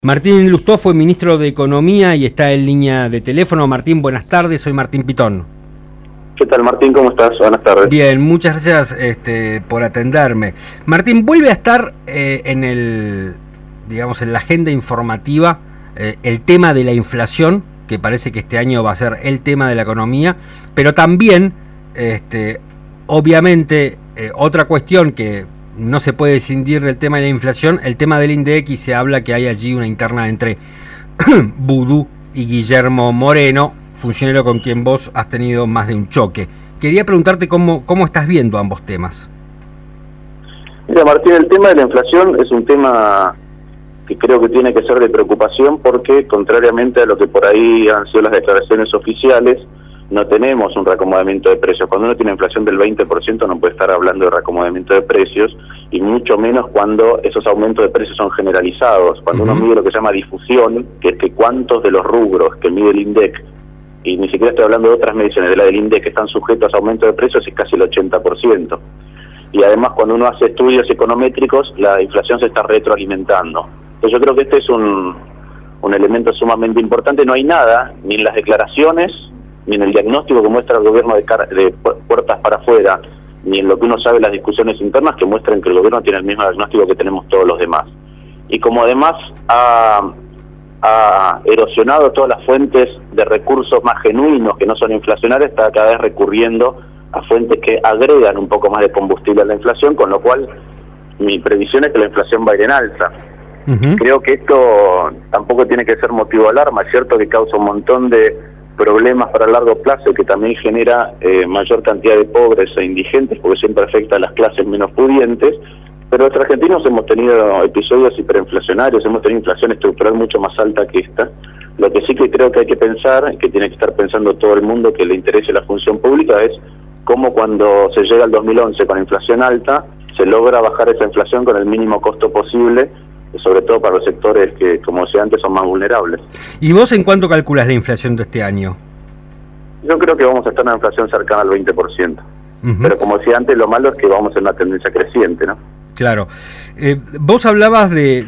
Martín Lustó fue ministro de Economía y está en línea de teléfono. Martín, buenas tardes, soy Martín Pitón. ¿Qué tal, Martín? ¿Cómo estás? Buenas tardes. Bien, muchas gracias por atenderme. Martín, vuelve a estar en la agenda informativa el tema de la inflación, que parece que este año va a ser el tema de la economía, pero también, obviamente, otra cuestión que no se puede escindir del tema de la inflación, el tema del INDEC, y se habla que hay allí una interna entre Vudú y Guillermo Moreno, funcionario con quien vos has tenido más de un choque. Quería preguntarte cómo estás viendo ambos temas. Mira, Martín, el tema de la inflación es un tema que creo que tiene que ser de preocupación porque, contrariamente a lo que por ahí han sido las declaraciones oficiales, no tenemos un reacomodamiento de precios. Cuando uno tiene inflación del 20% no puede estar hablando de reacomodamiento de precios, y mucho menos cuando esos aumentos de precios son generalizados. Cuando uno mide lo que se llama difusión, que es que cuántos de los rubros que mide el INDEC, y ni siquiera estoy hablando de otras mediciones, de la del INDEC, que están sujetos a aumento de precios, es casi el 80%. Y además, cuando uno hace estudios econométricos, la inflación se está retroalimentando. Entonces yo creo que este es un elemento sumamente importante. No hay nada, ni en las declaraciones, ni en el diagnóstico que muestra el gobierno de puertas para afuera, ni en lo que uno sabe las discusiones internas, que muestran que el gobierno tiene el mismo diagnóstico que tenemos todos los demás. Y como además ha erosionado todas las fuentes de recursos más genuinos que no son inflacionarios, está cada vez recurriendo a fuentes que agregan un poco más de combustible a la inflación, con lo cual mi previsión es que la inflación va a ir en alza. Creo que esto tampoco tiene que ser motivo de alarma. Es cierto que causa un montón de problemas para el largo plazo y que también genera mayor cantidad de pobres e indigentes, porque siempre afecta a las clases menos pudientes, pero los argentinos hemos tenido episodios hiperinflacionarios, hemos tenido inflación estructural mucho más alta que esta. Lo que sí que creo que hay que pensar, que tiene que estar pensando todo el mundo que le interese la función pública, es cómo cuando se llega al 2011 con inflación alta, se logra bajar esa inflación con el mínimo costo posible, sobre todo para los sectores que, como decía antes, son más vulnerables. ¿Y vos en cuánto calculas la inflación de este año? Yo creo que vamos a estar en una inflación cercana al 20%. Pero como decía antes, lo malo es que vamos en una tendencia creciente, ¿no? Claro. Vos hablabas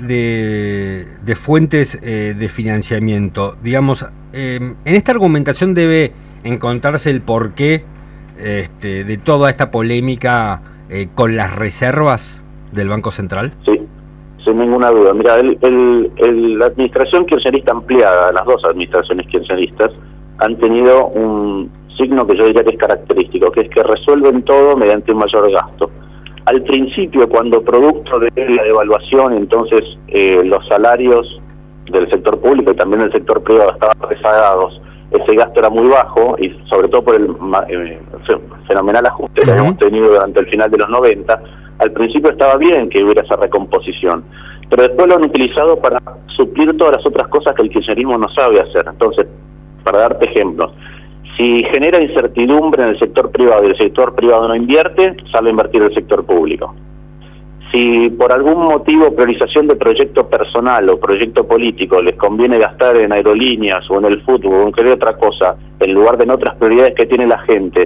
de fuentes de financiamiento. Digamos, en esta argumentación debe encontrarse el porqué de toda esta polémica con las reservas del Banco Central. Sí, sin ninguna duda. Mira, la administración kirchnerista ampliada, las dos administraciones kirchneristas, han tenido un signo que yo diría que es característico, que es que resuelven todo mediante un mayor gasto. Al principio, cuando producto de la devaluación, entonces los salarios del sector público y también del sector privado estaban rezagados, ese gasto era muy bajo, y sobre todo por el fenomenal ajuste que habíamos tenido durante el final de los 90, al principio estaba bien que hubiera esa recomposición, pero después lo han utilizado para suplir todas las otras cosas que el kirchnerismo no sabe hacer. Entonces, para darte ejemplos, si genera incertidumbre en el sector privado y el sector privado no invierte, sale a invertir el sector público. Si por algún motivo, priorización de proyecto personal o proyecto político, les conviene gastar en aerolíneas o en el fútbol o en cualquier otra cosa, en lugar de en otras prioridades que tiene la gente,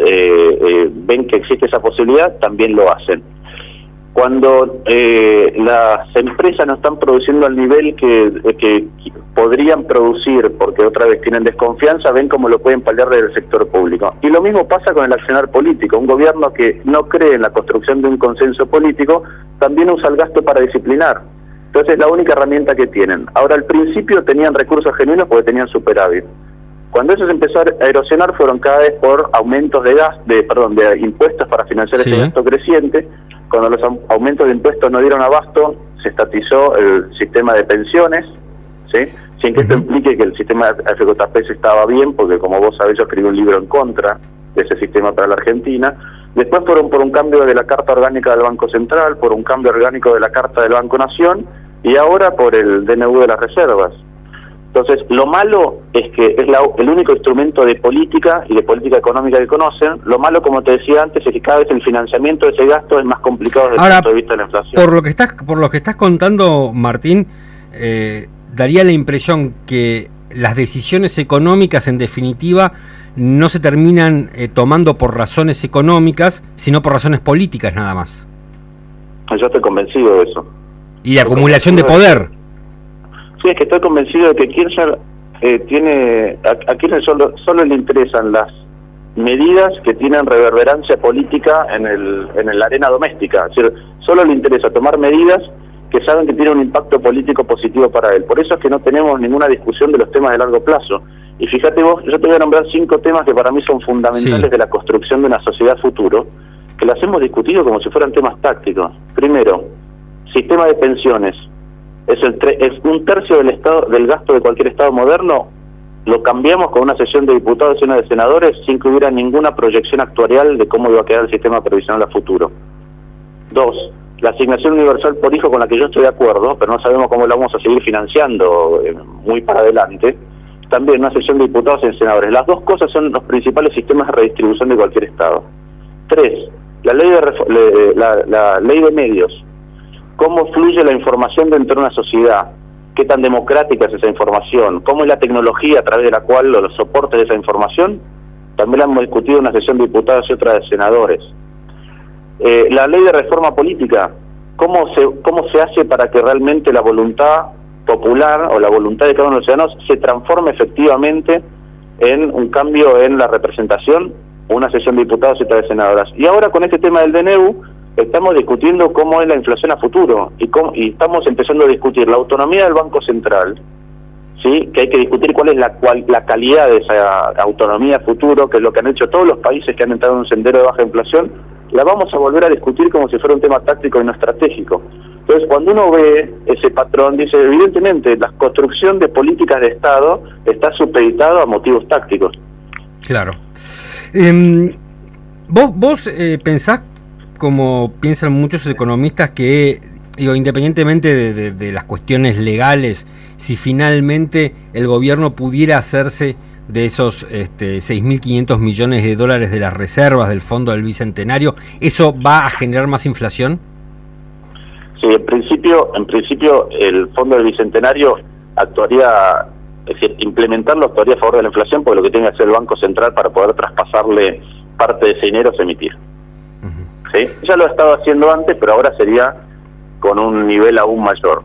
ven que existe esa posibilidad, también lo hacen. Cuando las empresas no están produciendo al nivel que podrían producir, porque otra vez tienen desconfianza, ven cómo lo pueden paliar desde el sector público. Y lo mismo pasa con el accionar político. Un gobierno que no cree en la construcción de un consenso político también usa el gasto para disciplinar. Entonces es la única herramienta que tienen. Ahora, al principio tenían recursos genuinos porque tenían superávit. Cuando eso se empezó a erosionar, fueron cada vez por aumentos de impuestos para financiar ese gasto creciente. Cuando los aumentos de impuestos no dieron abasto, se estatizó el sistema de pensiones, ¿sí? Sin que esto implique que el sistema de FJP estaba bien, porque como vos sabés, yo escribí un libro en contra de ese sistema para la Argentina. Después fueron por un cambio de la Carta Orgánica del Banco Central, por un cambio orgánico de la Carta del Banco Nación, y ahora por el DNU de las reservas. Entonces, lo malo es que es el único instrumento de política y de política económica que conocen. Lo malo, como te decía antes, es que cada vez el financiamiento de ese gasto es más complicado desde el punto de vista de la inflación. Por lo que estás contando, Martín, daría la impresión que las decisiones económicas, en definitiva, no se terminan tomando por razones económicas, sino por razones políticas nada más. Yo estoy convencido de eso. Y de acumulación de poder. Sí, es que estoy convencido de que Kirchner a Kirchner solo le interesan las medidas que tienen reverberancia política en la arena doméstica. Es decir, solo le interesa tomar medidas que saben que tienen un impacto político positivo para él. Por eso es que no tenemos ninguna discusión de los temas de largo plazo. Y fíjate vos, yo te voy a nombrar 5 temas que para mí son fundamentales de la construcción de una sociedad futuro, que las hemos discutido como si fueran temas tácticos. Primero, sistema de pensiones. Es 1/3 del gasto de cualquier Estado moderno. Lo cambiamos con una sesión de diputados y una de senadores sin que hubiera ninguna proyección actuarial de cómo iba a quedar el sistema previsional a futuro. 2, la asignación universal por hijo, con la que yo estoy de acuerdo, pero no sabemos cómo la vamos a seguir financiando muy para adelante. También una sesión de diputados y senadores. Las dos cosas son los principales sistemas de redistribución de cualquier Estado. 3, la ley de medios. ¿Cómo fluye la información dentro de una sociedad? ¿Qué tan democrática es esa información? ¿Cómo es la tecnología a través de la cual los soportes de esa información? También la hemos discutido en una sesión de diputados y otra de senadores. La ley de reforma política. ¿Cómo se hace para que realmente la voluntad popular o la voluntad de cada uno de los ciudadanos se transforme efectivamente en un cambio en la representación? Una sesión de diputados y otra de senadoras. Y ahora con este tema del DNU estamos discutiendo cómo es la inflación a futuro y estamos empezando a discutir la autonomía del Banco Central, ¿sí? Que hay que discutir cuál es la calidad de esa autonomía a futuro, que es lo que han hecho todos los países que han entrado en un sendero de baja inflación. La vamos a volver a discutir como si fuera un tema táctico y no estratégico. Entonces, cuando uno ve ese patrón, dice, evidentemente, la construcción de políticas de Estado está supeditado a motivos tácticos. Claro. ¿Vos pensás, como piensan muchos economistas, que, independientemente de las cuestiones legales, si finalmente el gobierno pudiera hacerse de esos 6.500 millones de dólares de las reservas del Fondo del Bicentenario, eso va a generar más inflación? Sí, en principio el Fondo del Bicentenario actuaría, es decir, implementarlo actuaría a favor de la inflación, porque lo que tiene que hacer el Banco Central para poder traspasarle parte de ese dinero es emitir. ¿Sí? Ya lo ha estado haciendo antes, pero ahora sería con un nivel aún mayor.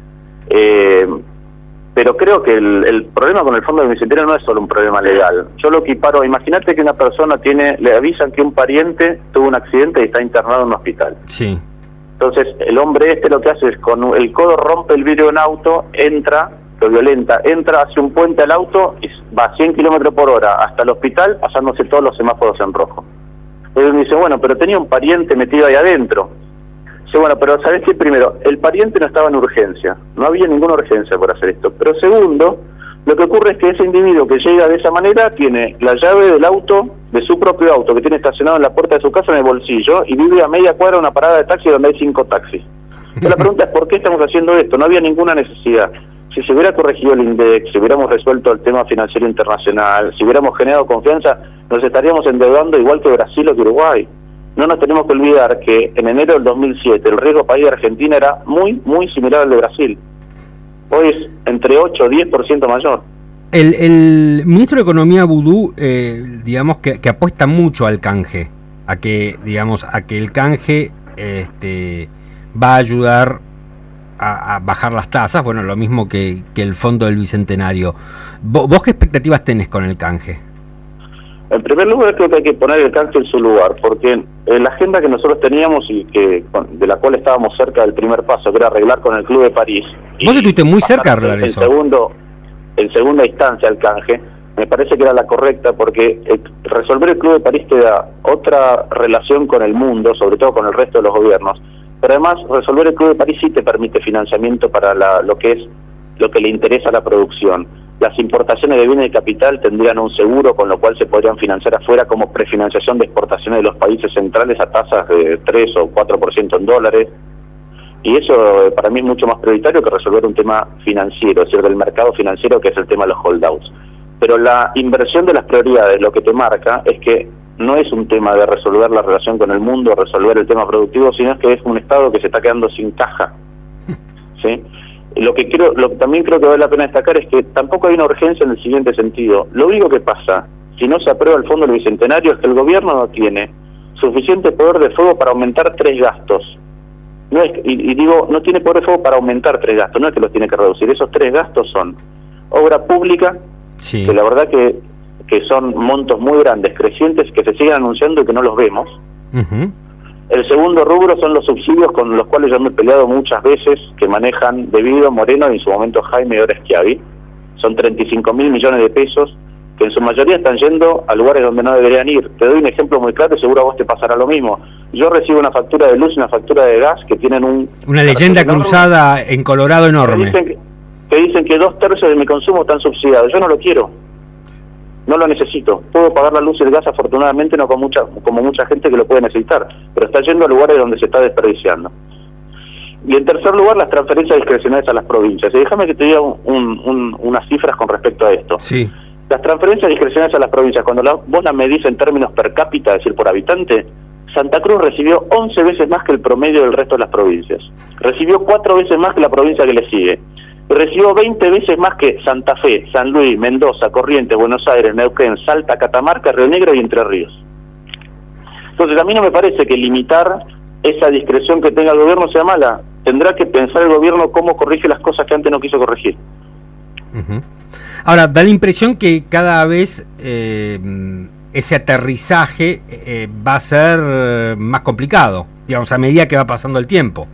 Pero creo que el problema con el Fondo del Bicentenario no es solo un problema legal. Yo lo equiparo, imagínate que una persona le avisan que un pariente tuvo un accidente y está internado en un hospital. Sí. Entonces el hombre lo que hace es con el codo rompe el vidrio de un auto, lo violenta, hace un puente al auto y va a 100 km por hora hasta el hospital, pasándose todos los semáforos en rojo. Él me dice, bueno, pero tenía un pariente metido ahí adentro. Dice, bueno, pero ¿sabés qué? Primero, el pariente no estaba en urgencia, no había ninguna urgencia por hacer esto. Pero segundo, lo que ocurre es que ese individuo que llega de esa manera tiene la llave del auto, de su propio auto, que tiene estacionado en la puerta de su casa en el bolsillo, y vive a media cuadra de una parada de taxi donde hay 5 taxis. Entonces la pregunta es, ¿por qué estamos haciendo esto? No había ninguna necesidad. Si se hubiera corregido el INDEC, si hubiéramos resuelto el tema financiero internacional, si hubiéramos generado confianza, nos estaríamos endeudando igual que Brasil o que Uruguay. No nos tenemos que olvidar que en enero del 2007 el riesgo país de Argentina era muy, muy similar al de Brasil. Hoy es entre 8 o 10% mayor. El ministro de Economía Vudú, digamos que apuesta mucho al canje, a que el canje va a ayudar a bajar las tasas, bueno, lo mismo que el Fondo del Bicentenario. ¿Vos qué expectativas tenés con el canje? En primer lugar, creo que hay que poner el canje en su lugar, porque en la agenda que nosotros teníamos y de la cual estábamos cerca del primer paso, que era arreglar con el Club de París. Vos estuviste muy cerca de arreglar eso. En segunda instancia el canje, me parece que era la correcta, porque resolver el Club de París te da otra relación con el mundo, sobre todo con el resto de los gobiernos, pero además resolver el Club de París sí te permite financiamiento para lo que le interesa a la producción. Las importaciones de bienes de capital tendrían un seguro, con lo cual se podrían financiar afuera como prefinanciación de exportaciones de los países centrales a tasas de 3 o 4% en dólares. Y eso para mí es mucho más prioritario que resolver un tema financiero, es decir, del mercado financiero, que es el tema de los holdouts. Pero la inversión de las prioridades lo que te marca es que no es un tema de resolver la relación con el mundo, resolver el tema productivo, sino es que es un Estado que se está quedando sin caja. ¿Sí? Lo que también creo que vale la pena destacar es que tampoco hay una urgencia en el siguiente sentido. Lo único que pasa, si no se aprueba el Fondo del Bicentenario, es que el gobierno no tiene suficiente poder de fuego para aumentar 3 gastos. No es, y digo, no tiene poder de fuego para aumentar 3 gastos, no es que los tiene que reducir. Esos 3 gastos son obra pública, sí, que la verdad que son montos muy grandes, crecientes, que se siguen anunciando y que no los vemos. El segundo rubro son los subsidios con los cuales yo me he peleado muchas veces, que manejan Debido, Moreno y en su momento Jaime y ahora Schiavi. Son 35.000 millones de pesos que en su mayoría están yendo a lugares donde no deberían ir. Te doy un ejemplo muy claro y seguro a vos te pasará lo mismo. Yo recibo una factura de luz y una factura de gas que tienen una leyenda cruzada en Colorado enorme. Que dicen que 2/3 de mi consumo están subsidiados. Yo no lo quiero. No lo necesito. Puedo pagar la luz y el gas, afortunadamente, no como mucha gente que lo puede necesitar, pero está yendo a lugares donde se está desperdiciando. Y en tercer lugar, las transferencias discrecionales a las provincias. Y déjame que te diga unas cifras con respecto a esto. Sí. Las transferencias discrecionales a las provincias, cuando vos las medís en términos per cápita, es decir, por habitante, Santa Cruz recibió 11 veces más que el promedio del resto de las provincias. Recibió 4 veces más que la provincia que le sigue. Recibió 20 veces más que Santa Fe, San Luis, Mendoza, Corrientes, Buenos Aires, Neuquén, Salta, Catamarca, Río Negro y Entre Ríos. Entonces a mí no me parece que limitar esa discreción que tenga el gobierno sea mala. Tendrá que pensar el gobierno cómo corrige las cosas que antes no quiso corregir. Ahora, da la impresión que cada vez ese aterrizaje va a ser más complicado, digamos, a medida que va pasando el tiempo.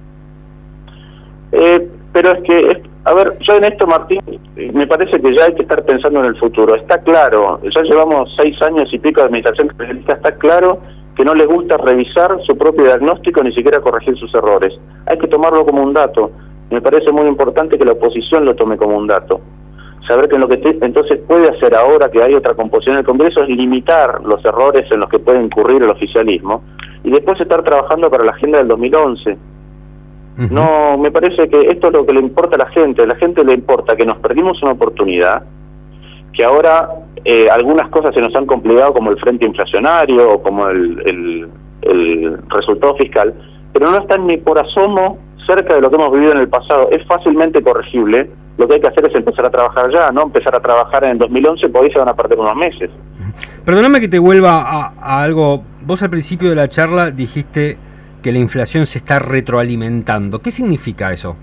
Pero es que, a ver, yo en esto, Martín, me parece que ya hay que estar pensando en el futuro. Está claro, ya llevamos 6 años y pico de administración kirchnerista, está claro que no les gusta revisar su propio diagnóstico, ni siquiera corregir sus errores. Hay que tomarlo como un dato. Me parece muy importante que la oposición lo tome como un dato. Saber que lo que entonces puede hacer ahora que hay otra composición del Congreso es limitar los errores en los que puede incurrir el oficialismo y después estar trabajando para la agenda del 2011. No, me parece que esto es lo que le importa a la gente. A la gente le importa que nos perdimos una oportunidad, que ahora algunas cosas se nos han complicado, como el frente inflacionario o como el resultado fiscal, pero no están ni por asomo cerca de lo que hemos vivido en el pasado. Es fácilmente corregible. Lo que hay que hacer es empezar a trabajar ya, no empezar a trabajar en el 2011, porque ahí se van a perder unos meses. Perdóname que te vuelva a algo. Vos al principio de la charla dijiste que la inflación se está retroalimentando. ¿Qué significa eso?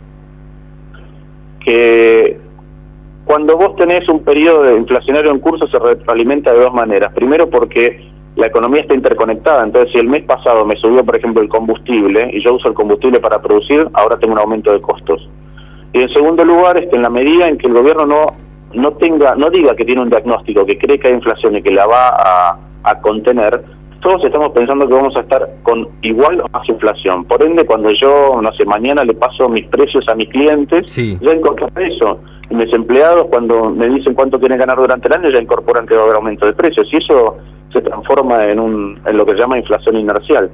Que cuando vos tenés un periodo inflacionario en curso se retroalimenta de 2 maneras. Primero, porque la economía está interconectada. Entonces, si el mes pasado me subió, por ejemplo, el combustible, y yo uso el combustible para producir, ahora tengo un aumento de costos. Y en segundo lugar, es que en la medida en que el gobierno no diga que tiene un diagnóstico, que cree que hay inflación y que la va a contener, todos estamos pensando que vamos a estar con igual o más inflación. Por ende, cuando yo, no sé, mañana le paso mis precios a mis clientes, ya incorporo eso. Y mis empleados, cuando me dicen cuánto quieren ganar durante el año, ya incorporan que va a haber aumento de precios. Y eso se transforma en lo que se llama inflación inercial.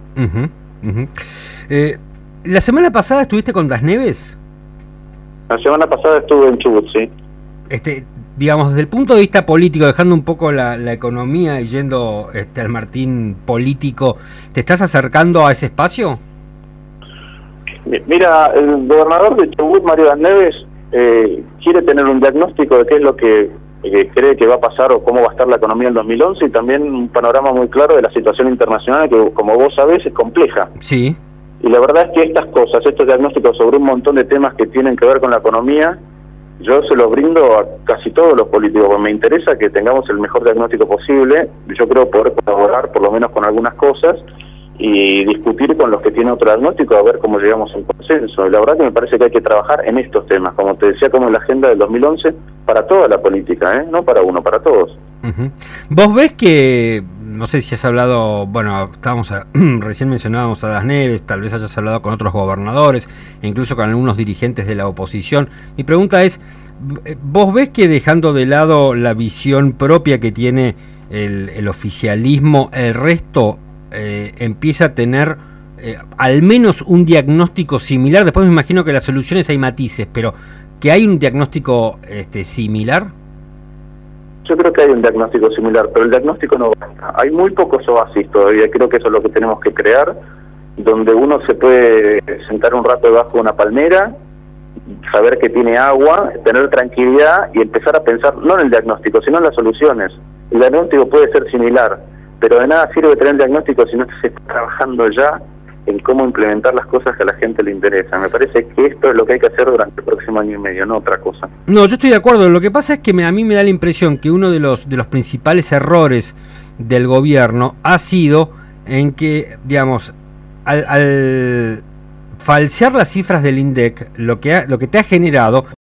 ¿La semana pasada estuviste con Das Neves? La semana pasada estuve en Chubut, sí. Digamos, desde el punto de vista político, dejando un poco la economía y yendo al Martín político, ¿te estás acercando a ese espacio? Mira, el gobernador de Chubut, Mario Das Neves, quiere tener un diagnóstico de qué es lo que cree que va a pasar o cómo va a estar la economía en 2011 y también un panorama muy claro de la situación internacional que, como vos sabés, es compleja. Sí. Y la verdad es que estas cosas, estos diagnósticos sobre un montón de temas que tienen que ver con la economía, yo se los brindo a casi todos los políticos, porque me interesa que tengamos el mejor diagnóstico posible. Yo creo poder colaborar por lo menos con algunas cosas y discutir con los que tienen otro diagnóstico a ver cómo llegamos a un consenso. Y la verdad que me parece que hay que trabajar en estos temas, como te decía, como en la agenda del 2011, para toda la política, no para uno, para todos. ¿Vos ves que, no sé si has hablado, bueno, recién mencionábamos a Das Neves, tal vez hayas hablado con otros gobernadores e incluso con algunos dirigentes de la oposición? Mi pregunta es, ¿vos ves que dejando de lado la visión propia que tiene el oficialismo, el resto empieza a tener al menos un diagnóstico similar? Después me imagino que las soluciones hay matices, pero ¿que hay un diagnóstico similar? Yo creo que hay un diagnóstico similar, pero el diagnóstico no basta. Hay muy pocos oasis todavía, creo que eso es lo que tenemos que crear, donde uno se puede sentar un rato debajo de una palmera, saber que tiene agua, tener tranquilidad y empezar a pensar no en el diagnóstico, sino en las soluciones. El diagnóstico puede ser similar, pero de nada sirve tener el diagnóstico si no se está trabajando ya en cómo implementar las cosas que a la gente le interesan. Me parece que esto es lo que hay que hacer durante el próximo año y medio, no otra cosa. No, yo estoy de acuerdo. Lo que pasa es que a mí me da la impresión que uno de los principales errores del gobierno ha sido en que, digamos, al falsear las cifras del INDEC, lo que te ha generado